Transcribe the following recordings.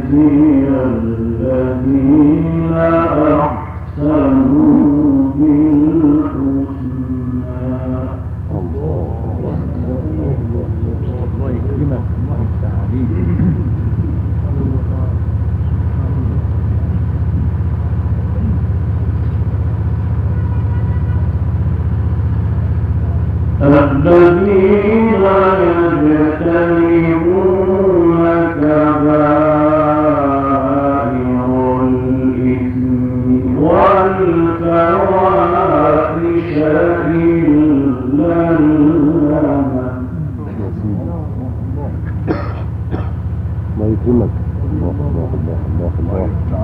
الذين أحسنوا بالحسنى. الله يكرمك، الله يفتح عليك. الذين يجتنبون كبائر الإثم والفواحش إلا اللمم. الله يكرمك. الله الله الله الله الله.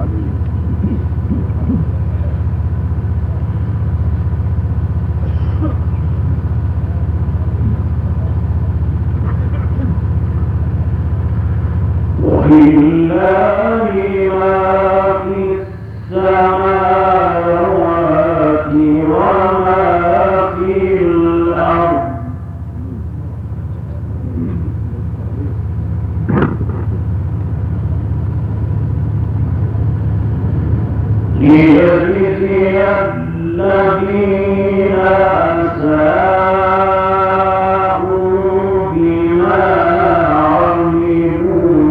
ولله ما في السماوات وما في الأرض. ليجزي الذين أساءوا بما عملوا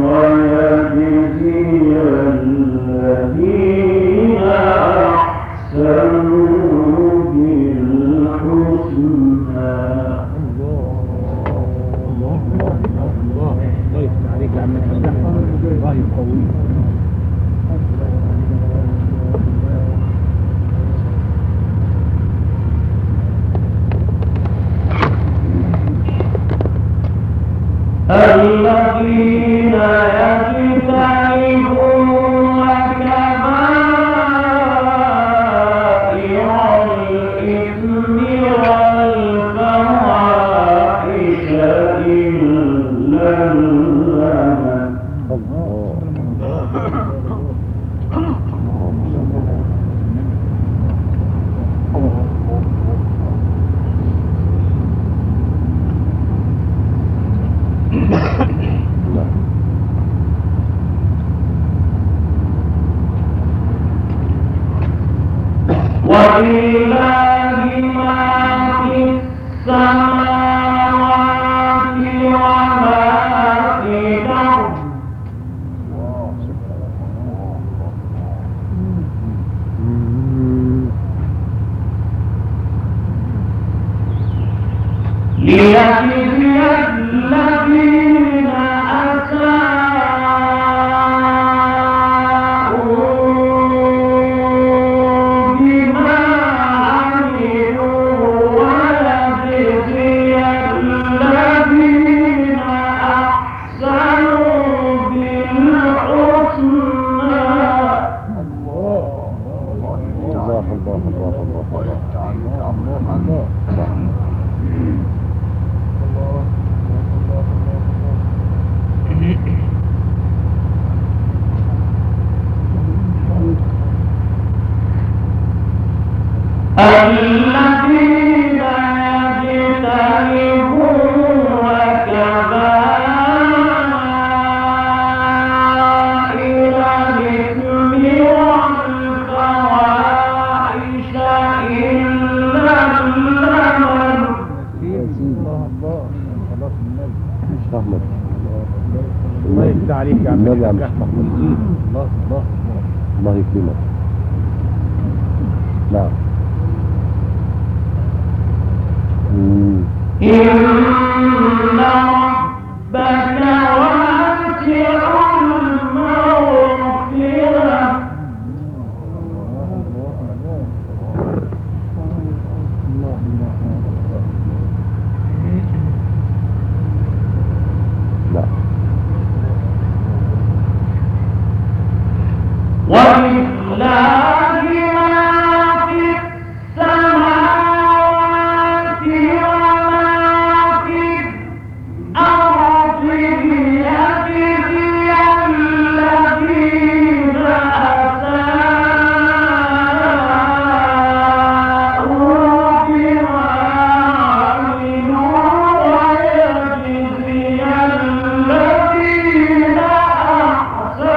ويجزي الذين أحسنوا بالحسنى. الله يفتح عليك يا عم الفتاح، الله يقويك. الذين يجتنبون كبائر الإثم والفواحش إلا اللمم. ولله ما في السماوات وما في الأرض. ليجزي الذين أساءوا بما عملوا ويجزي الذين أحسنوا بالحسنى. الله الله الله الله. الذين يجتنبون كبائر الإثم والفواحش إلا اللمم. أحمد الله يفتح عليك يا عم النبي عم الفتاح. أحمد. الله الله الله يكرمك. نعم. إن ربك واسع المغفرة. لا. ولله ما في السماوات وما في الأرض ليجزي الذين أساءوا بما عملوا ويجزي الذين أحسنوا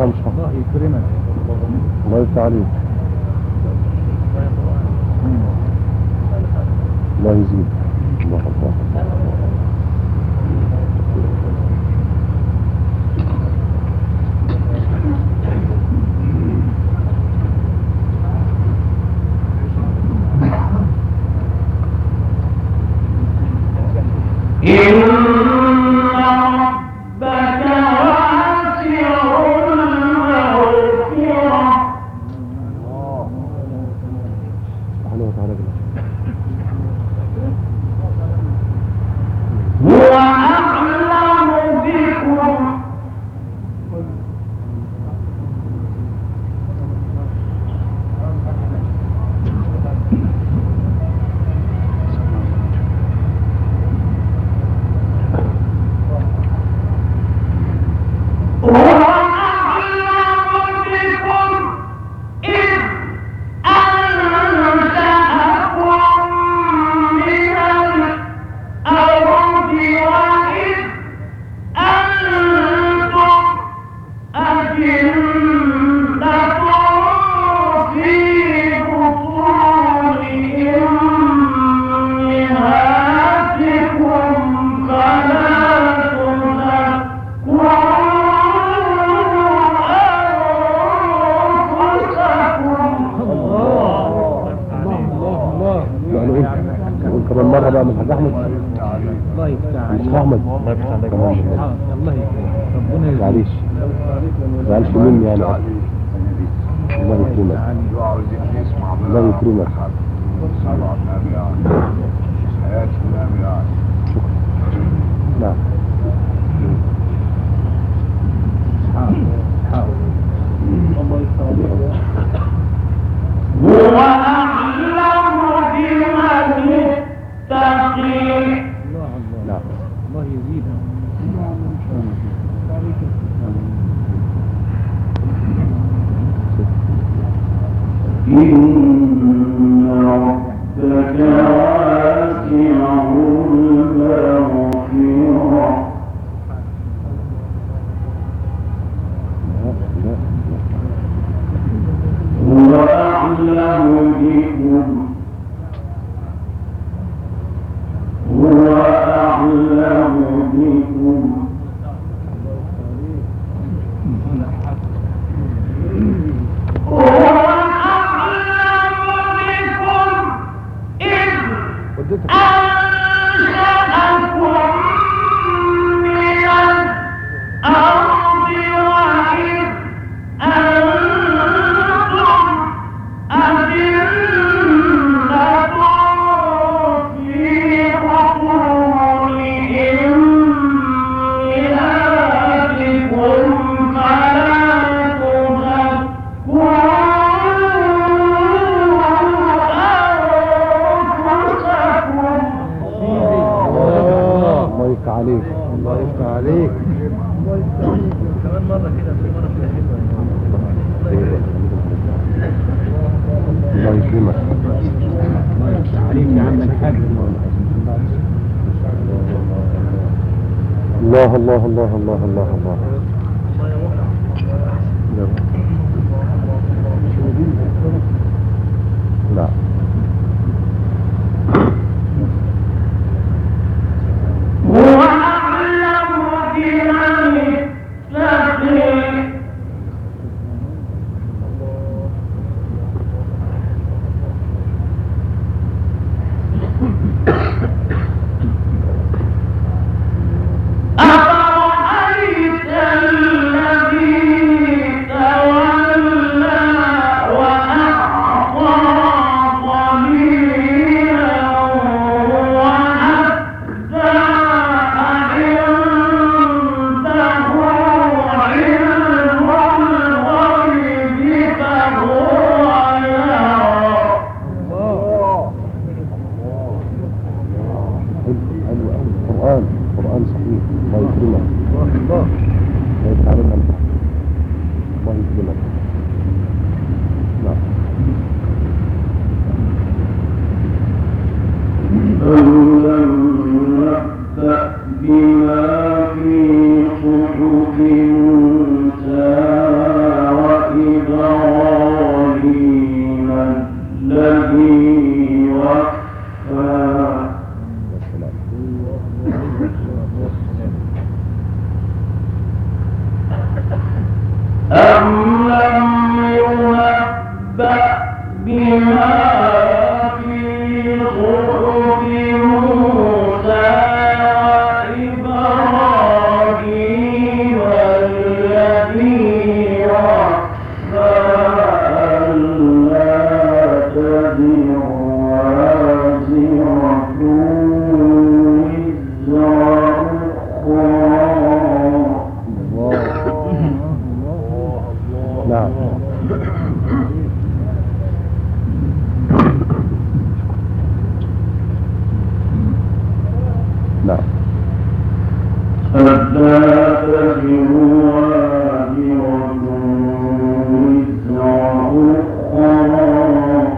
نعم صح. الله يكرمك. الله يفتح عليك. الله يزيد. الله الله. إن ربك واسع المغفرة سبحانه وتعالى بالله. هو أعلم بكم نقول كمان مرة بقى من الحاج أحمد. الله يفتح عليك. مش أحمد. الله يفتح عليك. الله يكرمك. ربنا يرضى. معلش ما قالش مني يعني. الله يكرمك. الله يكرمك. نعم. هو أعلم بمن اتقي الله الله يزيدنا. إن ربك واسع المغفرة هو أعلم بكم هو أعلم بكم هو أعلم بكم إذ أنشأكم من الأرض وإذ أنتم أجنة في بطون أمهاتكم فلا تزكوا أنفسكم الله يفتح عليك. الله يفتح عليك. كمان مرة كده في مرة كده حلوة. الله يكرمك. الله يفتح عليك يا عم الحاج. الله الله الله الله الله الله. لا. هو أعلم بمن اتقي أفرأيت الذي تولى وأعطى قليلا وأكدى أعنده علم الغيب فهو يرى حلو قوي. قرآن صحيح. الله يكرمك. الله الله يفتح عليك. الله يكرمك. نعم. أم لم نبدأ بما في صحف موسى نعم نعم ألا تزر وازرة وزر أخرى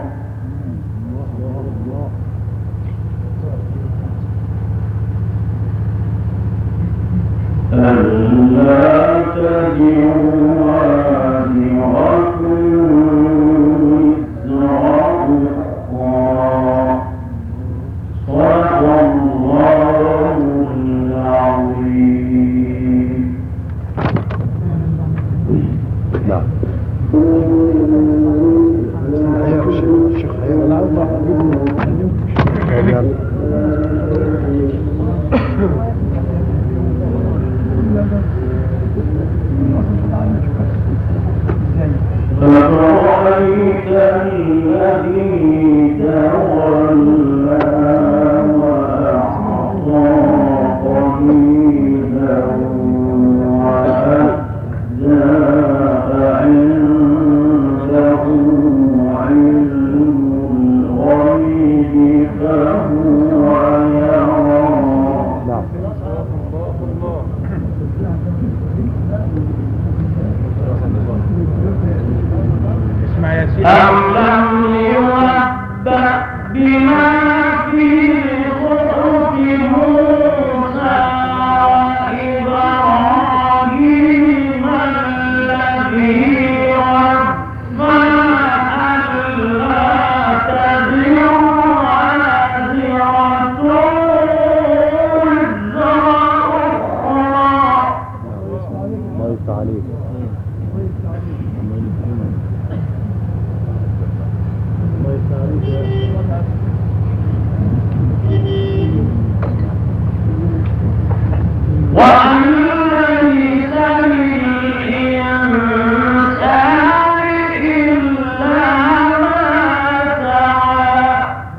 ألا تزر وازرة وزر أخرى صدق الله العظيم. نعم أفرأيت الذي تولى وأعطى قليلا وأكدى عنده علم الغيب فهو يرى. نعم اسمع يا سيدي. أم لم ينبأ بما في صحف موسى وإبراهيم الذي وفى ألا تزر وازرة وزر أخرى. الله يفتح عليك. وأن ليس للإنسان إلا ما سعى.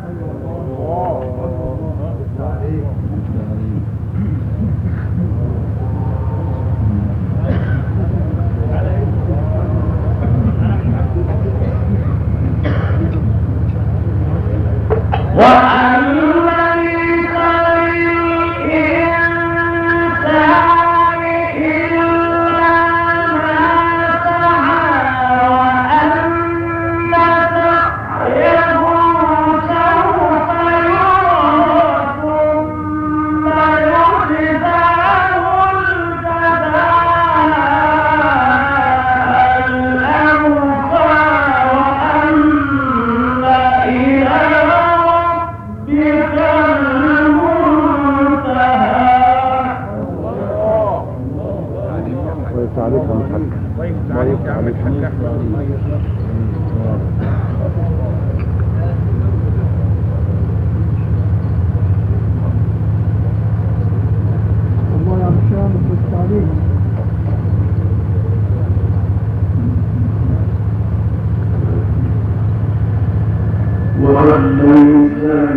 وأن ليس للإنسان إلا ما سعى وأن سعيه سوف يرى ثم يجزاه الجزاء الأوفى وأن إلى ربك المنتهى. الله يفتح عليك يا محمد. الله يفتح عليك يا عم الحاج احمد. والله يا عم هشام بس عليك. وليس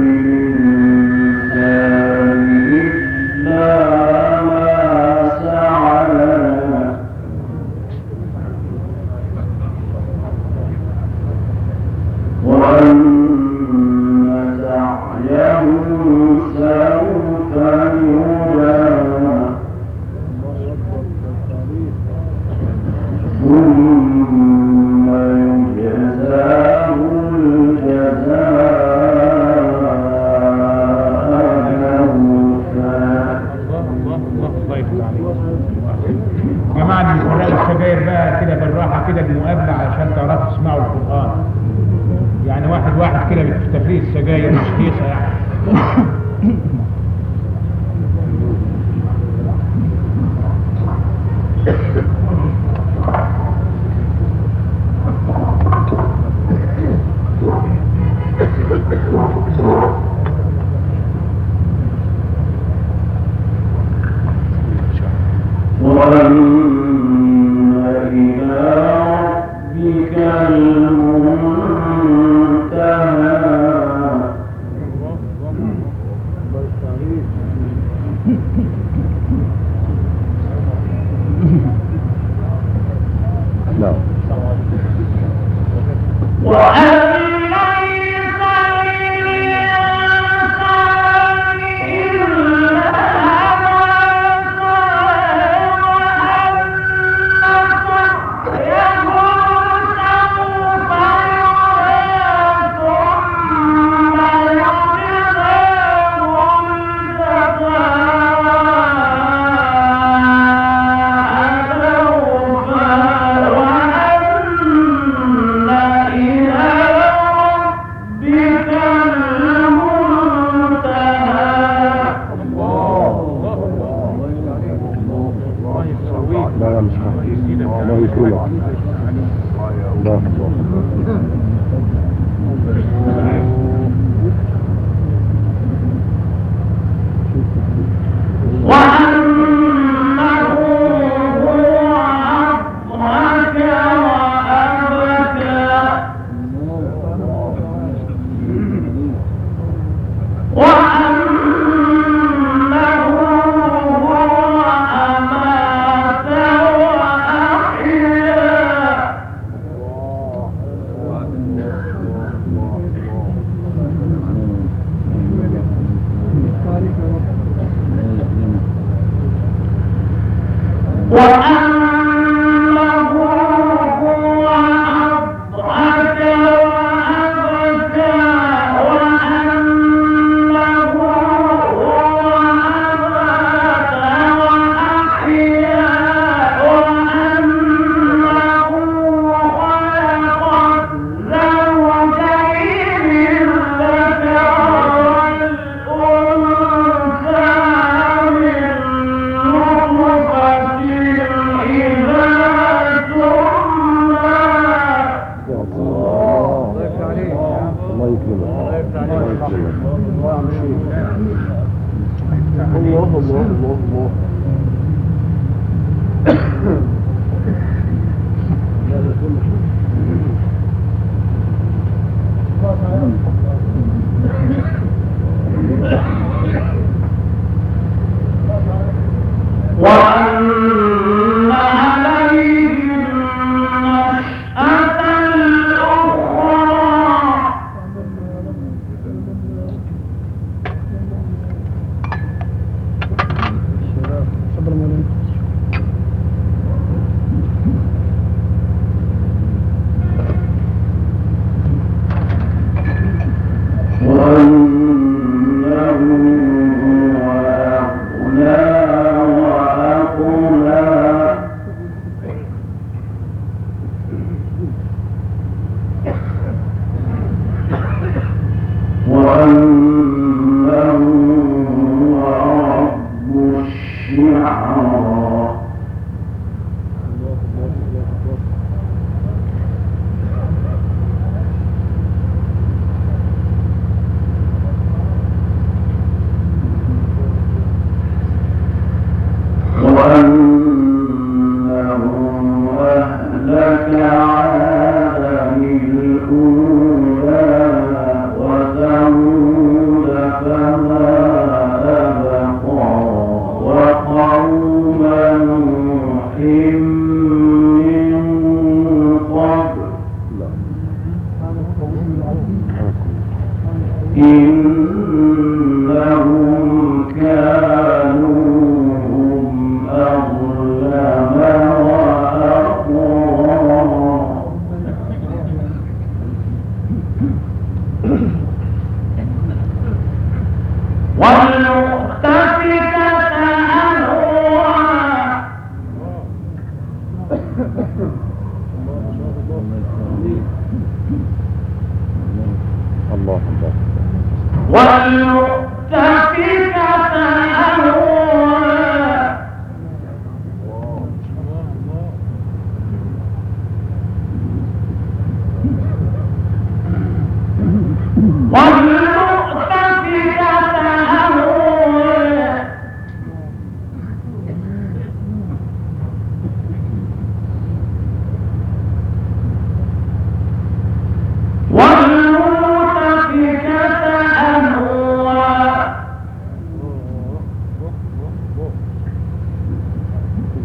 للإنسان إلا ما سعى وأن سعيه سوف يرى ثم يجزاه الجزاء الأوفى. الله يفتح عليك. يا جماعه اللي بيشربوا السجاير بقى كده بالراحه كده المقابله عشان تعرفوا تسمعوا القران. يعني واحد كده بتفتفيه السجاير مش كيسه يعني. وأن إلى ربك المنتهى. نعم لا مش الله يكرمك. الله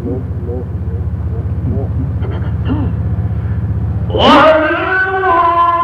والمؤتفكة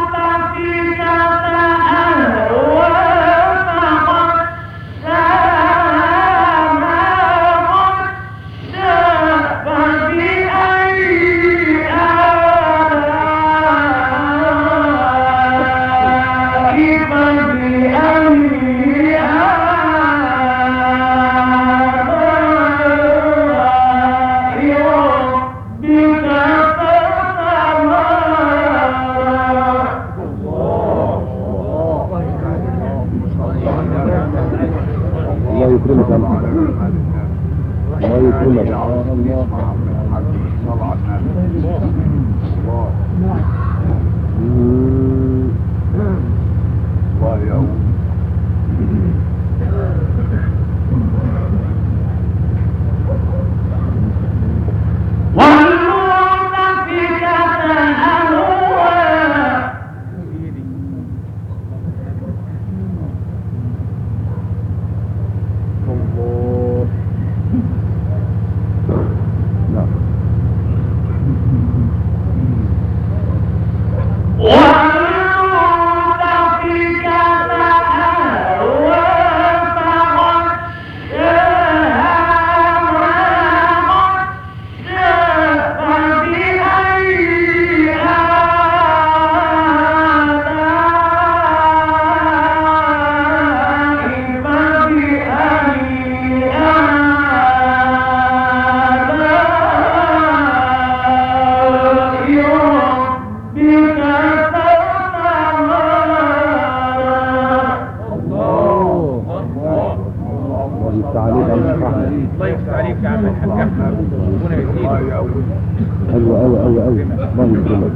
حلوة أوي أوي أوي، الله يكرمك.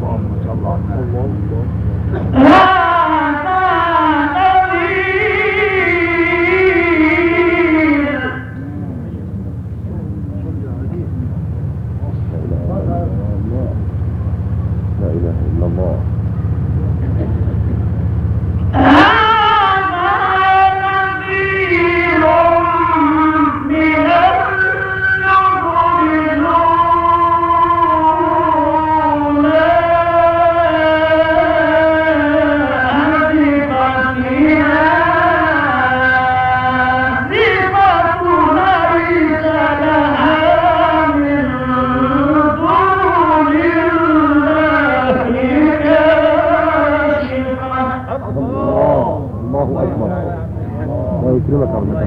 لا إله إلا الله. الله أكبر. الله يكرمك يا رب.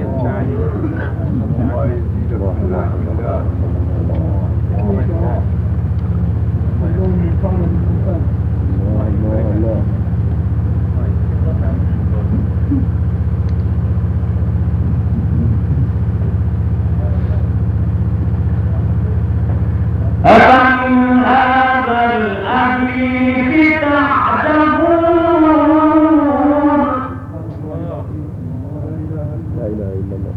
أفمن هذا الحديث تعجبون لا إله إلا الله.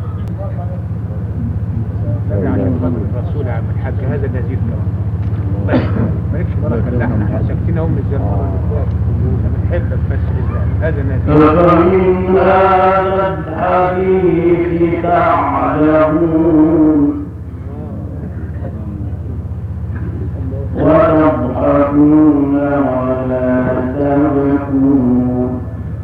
نبي عشان خاطر الرسول يا عم الحاج هذا نذير كمان. مالكش بركه اللي احنا ساكتين اهو من الزمان بنحبك بس لله هذا نذير. أفمن هذا الحديث تعجبون وتضحكون ولا تبكون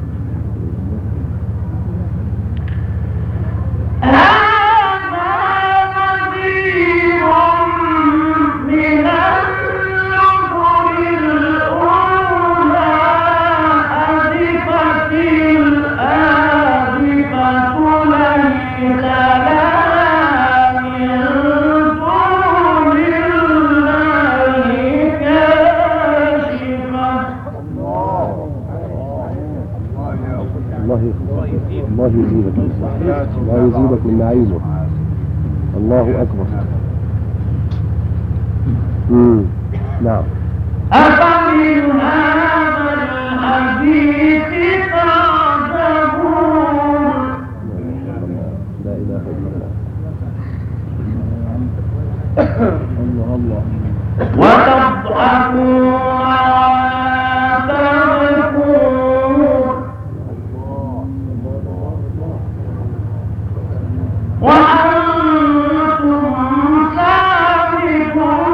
الله يزيدك الله يزيدك من نعيمه. الله أكبر. نعم. أفمن هذا الحديث تعجبون لا إله إلا الله. الله وتضحكون وأنتم سامدون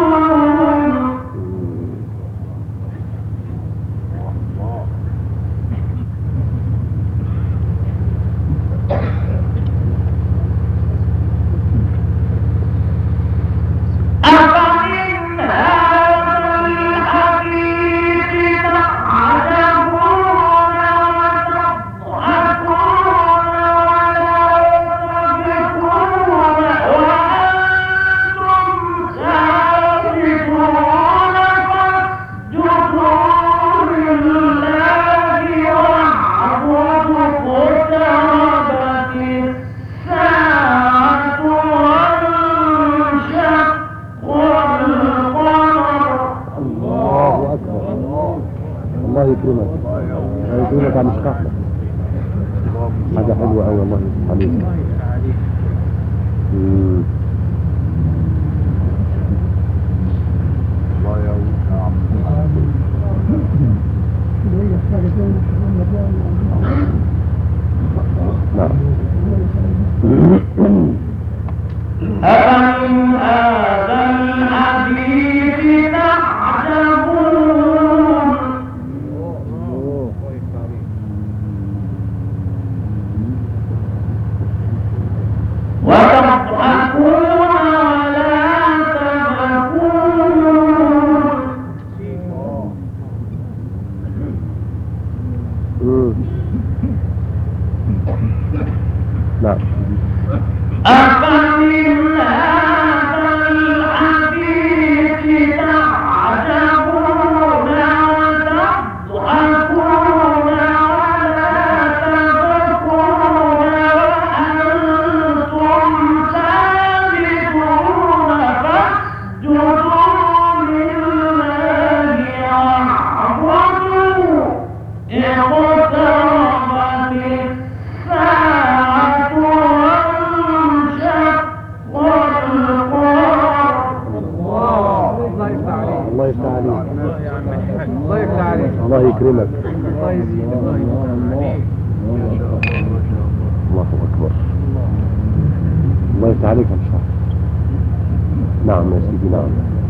أفمن هذا الحديث تعجبون الله يكرمك. الله يكرمك عم اشرح لك حاجة حلوة أوي. الله يفتح عليك. الله نعم. أفمن هذا الحديث تعجبون وتضحكون ولا تبكون الله يكرمك. الله أكبر. الله يفتح عليك يا شيخ. نعم يا سيدي نعم.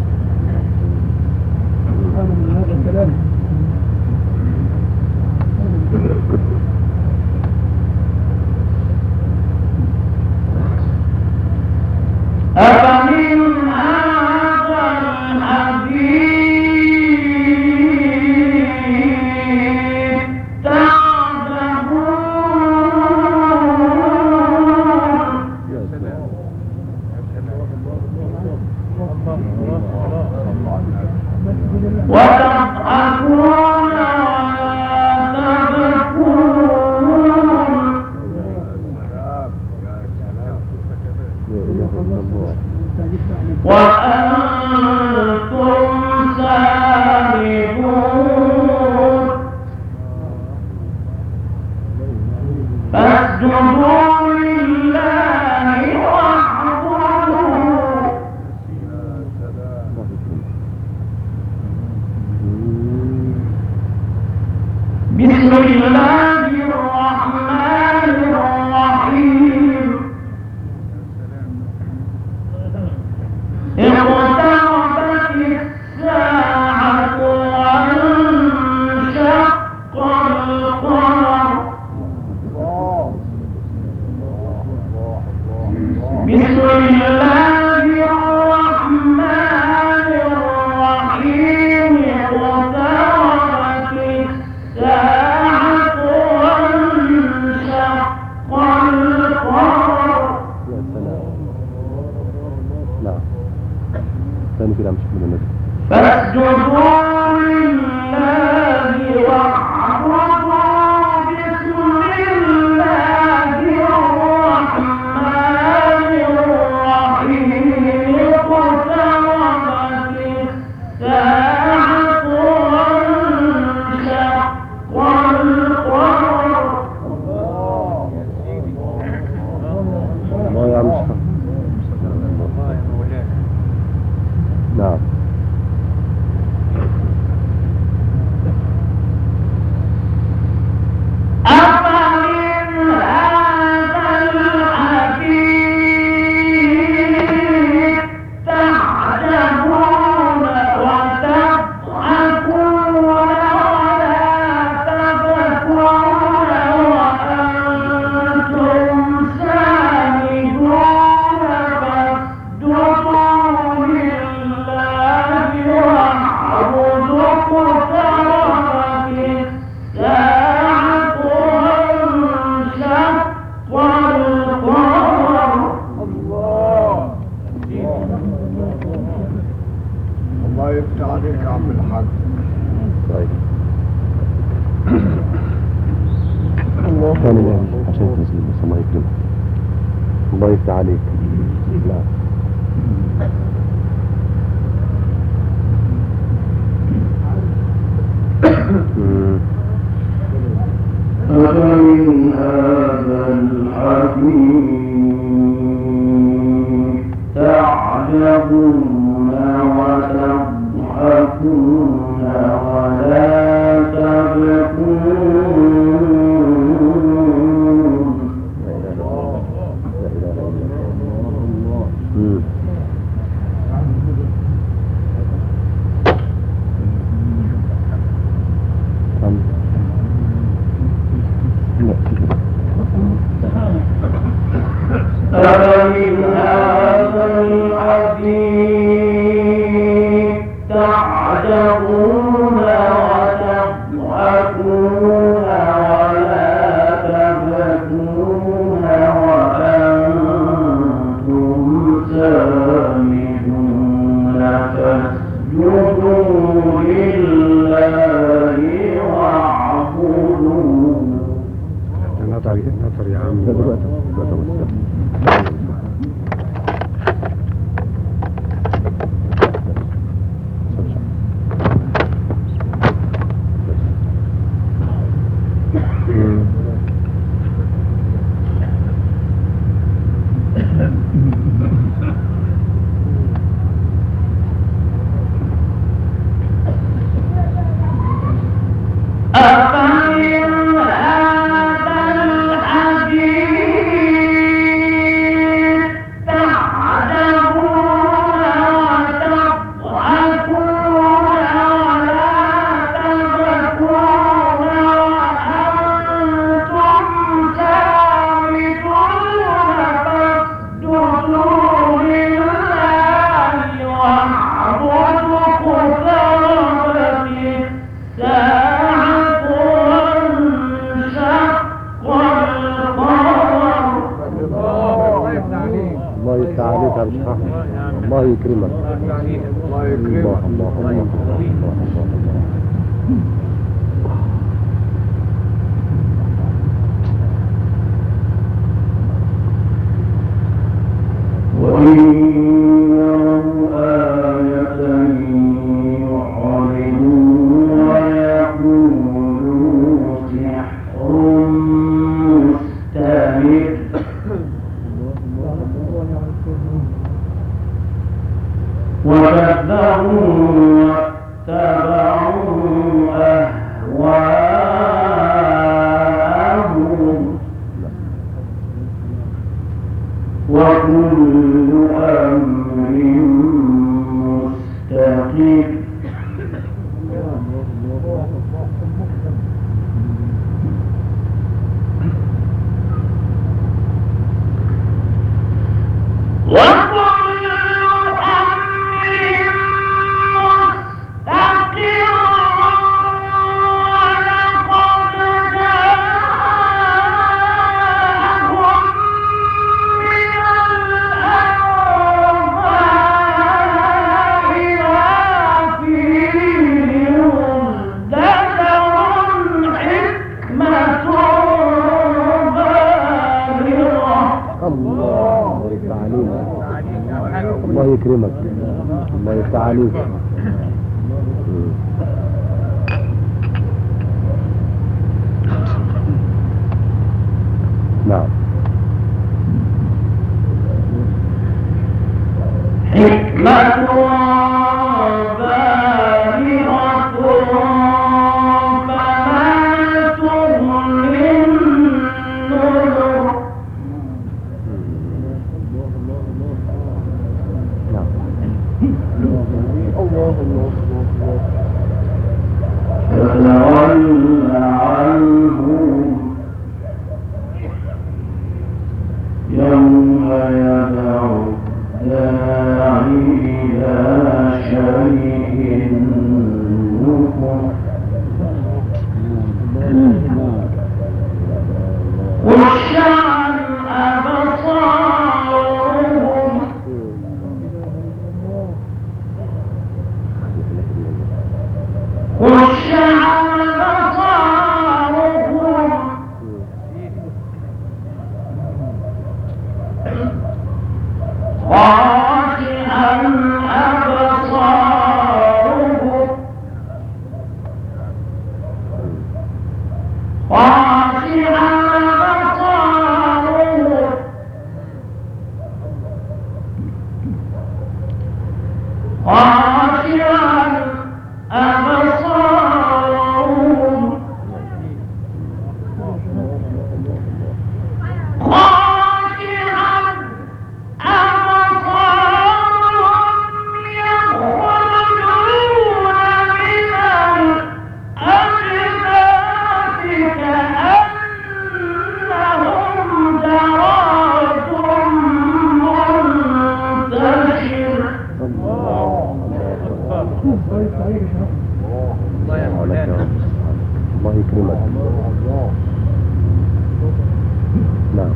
أفمن هذا الحديث تعجبون وتضحكون وأنتم سامدون فاسجدوا لله واعبدوا بسم الله الرحمن الرحيم اقتربت الساعة وانشق القمر بسم الله الرحمن الرحيم اقتربت الساعة وانشق القمر. يا سلام. نعم. ثاني كده مش من النبي. فاسجدوا لله واعبدوا بسم الله الرحمن الرحيم اقتربت الساعة وانشق القمر. الله يا عم شيخ. نعم. أفمن هذا الحديث تعجبون وتضحكون ولا تبكون وأنتم سامدون فاسجدوا لله واعبدوا اقتربت الساعة وانشق القمر. الله يفتح عليك يا عم الحاج. طيب. ثاني يعني عشان تنزل بس الله يكرمك. الله يفتح عليك. لا. أفمن هذا الحديث تعجبون وتضحكون ولا تبكون. لا إله إلا الله. أفمن هذا الحديث تعجبون وتضحكون ولا تبكون وأنتم سامدون فاسجدوا لله واعبدوا. نطر يا عم. الساعة وانشق القمر. الله يفتح عليك يا مش احمد. الله يكرمك. الله يكرمك. الله. وإن يروا آية يعرضوا ويقولوا سحر مستمر وكذبوا واتبعوا أهواءهم وكل أمر مستقر. الله يكرمك. الله يفتح عليك. نعم. حكمة بالغة فما تغني النذر. فتول عنهم يوم يدعو الداعي إلى شيء نكر. خش عن أبصارهم خش عن أبصارهم خاشعا أبصارهم خاشعا أبصارهم خاشعا أبصارهم خاشعا أبصارهم يخرجون من الأجداث كأنهم جراد منتشر. الله يكرمك. نعم.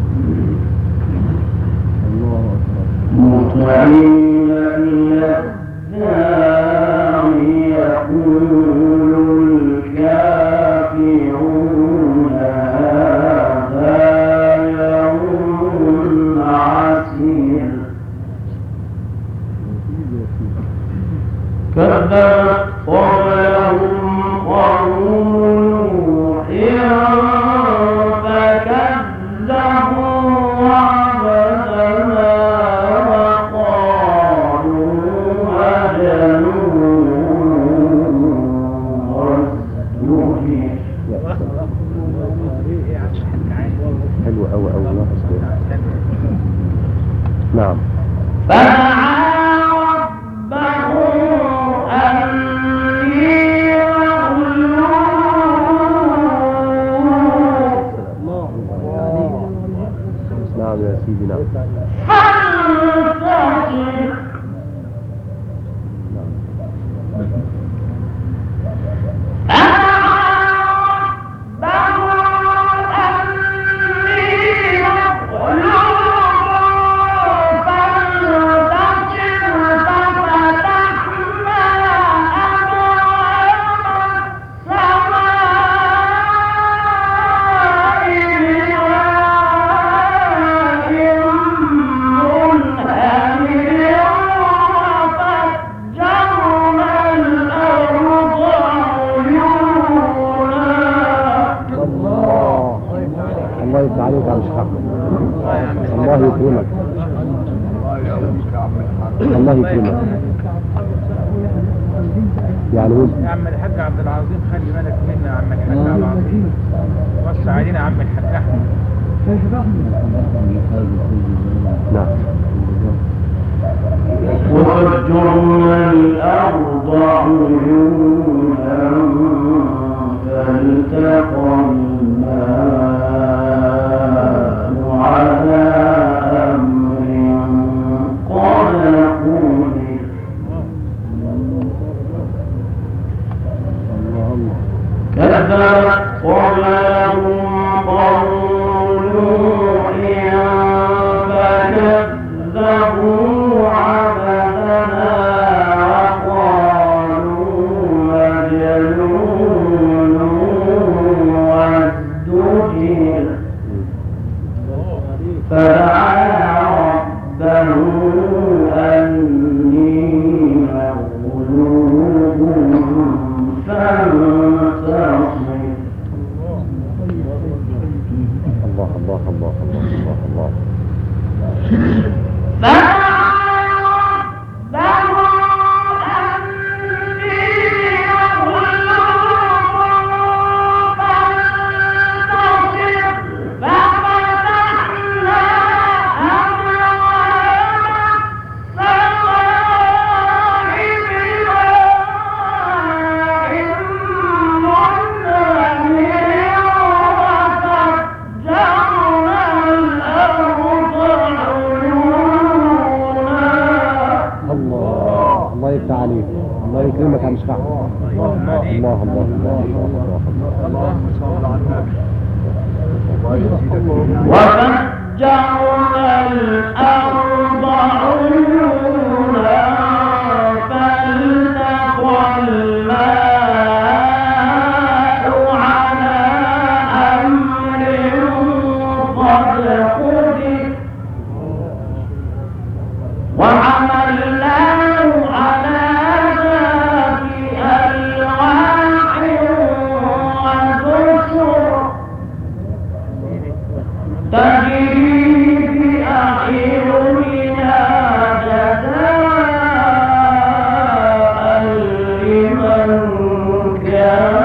مطمئن إلى الداعي يقول الكافرون هذا يوم عسير. كذبت قبلهم قوم نوح فكذبوا عبدنا وقالوا أجلوا وازدهر. حلو أوي أوي. نعم. فدعا ربه أني مغلوب. نعم يا سيدي. نعم. فانتصر يكرمك الله يكرمك يعني قول يا عم الحاج عبد العظيم خلي بالك منا يا عم الحاج عبد العظيم وص علينا يا عم الحاج احمد نعم وفجرنا الأرض عيونا فالتقى الماء على أمر قد قدر كذبت قبلهم قوم نوح فكذبوا عبدنا وقالوا مجنون وازدجر فدعا ربه أني مغلوب فانتصر الله الله الله الله الله الله الله يفتح عليك الله يكرمك يا مشفع الله الله الله الله وفجرنا الأرض عيونا فالتقى الماء على أمر قد قدر وحملناه على ذات ألواح ودسر تجري بأعيننا جزاء لمن كان